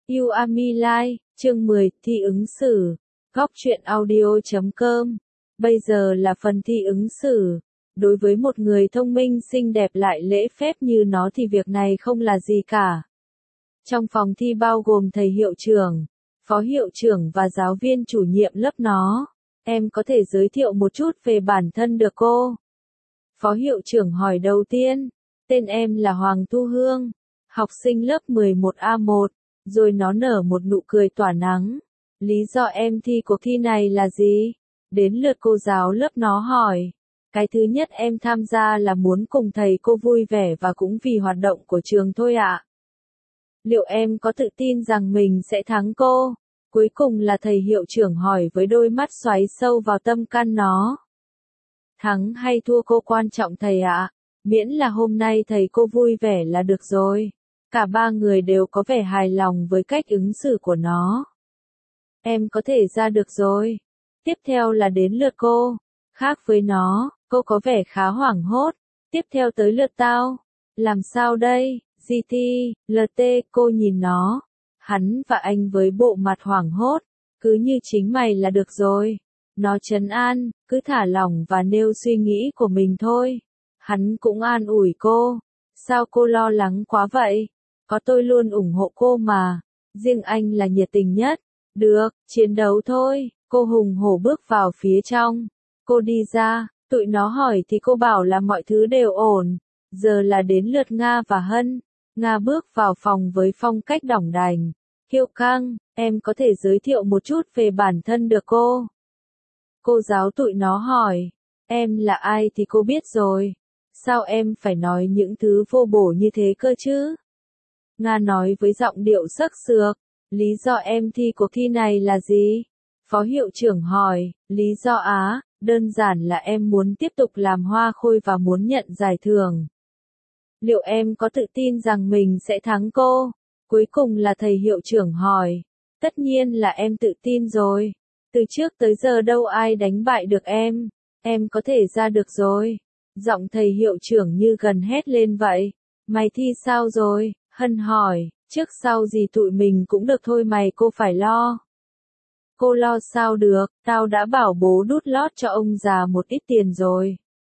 You Are Me Like, chương 10, thi ứng xử. Góc truyện audio.com. Bây giờ là phần thi ứng xử. Đối với một người thông minh xinh đẹp lại lễ phép như nó thì việc này không là gì cả. Trong phòng thi bao gồm thầy hiệu trưởng, phó hiệu trưởng và giáo viên chủ nhiệm lớp nó. Em có thể giới thiệu một chút về bản thân được cô? Phó hiệu trưởng hỏi đầu tiên. Tên em là Hoàng Thu Hương, học sinh lớp 11A1. Rồi nó nở một nụ cười tỏa nắng. Lý do em thi cuộc thi này là gì? Đến lượt cô giáo lớp nó hỏi. Cái thứ nhất em tham gia là muốn cùng thầy cô vui vẻ và cũng vì hoạt động của trường thôi ạ. Liệu em có tự tin rằng mình sẽ thắng cô? Cuối cùng là thầy hiệu trưởng hỏi với đôi mắt xoáy sâu vào tâm can nó. Thắng hay thua cô quan trọng thầy ạ. Miễn là hôm nay thầy cô vui vẻ là được rồi. Cả ba người đều có vẻ hài lòng với cách ứng xử của nó. Em có thể ra được rồi. Tiếp theo là đến lượt cô. Khác với nó, cô có vẻ khá hoảng hốt. Tiếp theo tới lượt tao. Làm sao đây? GT, LT, cô nhìn nó. Hắn và anh với bộ mặt hoảng hốt. Cứ như chính mày là được rồi. Nó trấn an, cứ thả lỏng và nêu suy nghĩ của mình thôi. Hắn cũng an ủi cô. Sao cô lo lắng quá vậy? Có tôi luôn ủng hộ cô mà. Riêng anh là nhiệt tình nhất. Được, chiến đấu thôi. Cô hùng hổ bước vào phía trong. Cô đi ra, tụi nó hỏi thì cô bảo là mọi thứ đều ổn. Giờ là đến lượt Nga và Hân. Nga bước vào phòng với phong cách đỏng đành. Kiêu căng, em có thể giới thiệu một chút về bản thân được cô? Cô giáo tụi nó hỏi. Em là ai thì cô biết rồi. Sao em phải nói những thứ vô bổ như thế cơ chứ? Nga nói với giọng điệu sắc sược. Lý do em thi cuộc thi này là gì? Phó hiệu trưởng hỏi. Lý do á, đơn giản là em muốn tiếp tục làm hoa khôi và muốn nhận giải thưởng. Liệu em có tự tin rằng mình sẽ thắng cô? Cuối cùng là thầy hiệu trưởng hỏi. Tất nhiên là em tự tin rồi. Từ trước tới giờ đâu ai đánh bại được em. Em có thể ra được rồi. Giọng thầy hiệu trưởng như gần hét lên vậy. Mày thi sao rồi? Hân hỏi. Trước sau gì tụi mình cũng được thôi mày cô phải lo. Cô lo sao được, tao đã bảo bố đút lót cho ông già một ít tiền rồi.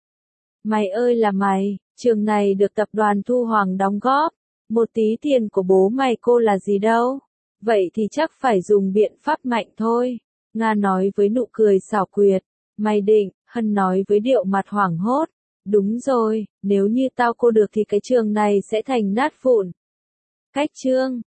Mày ơi là mày, trường này được tập đoàn Thu Hoàng đóng góp. Một tí tiền của bố mày cô là gì đâu. Vậy thì chắc phải dùng biện pháp mạnh thôi. Nga nói với nụ cười xảo quyệt. Mày định, Hân nói với điệu mặt hoảng hốt. Đúng rồi, nếu như tao cô được thì cái trường này sẽ thành nát vụn. Cách chương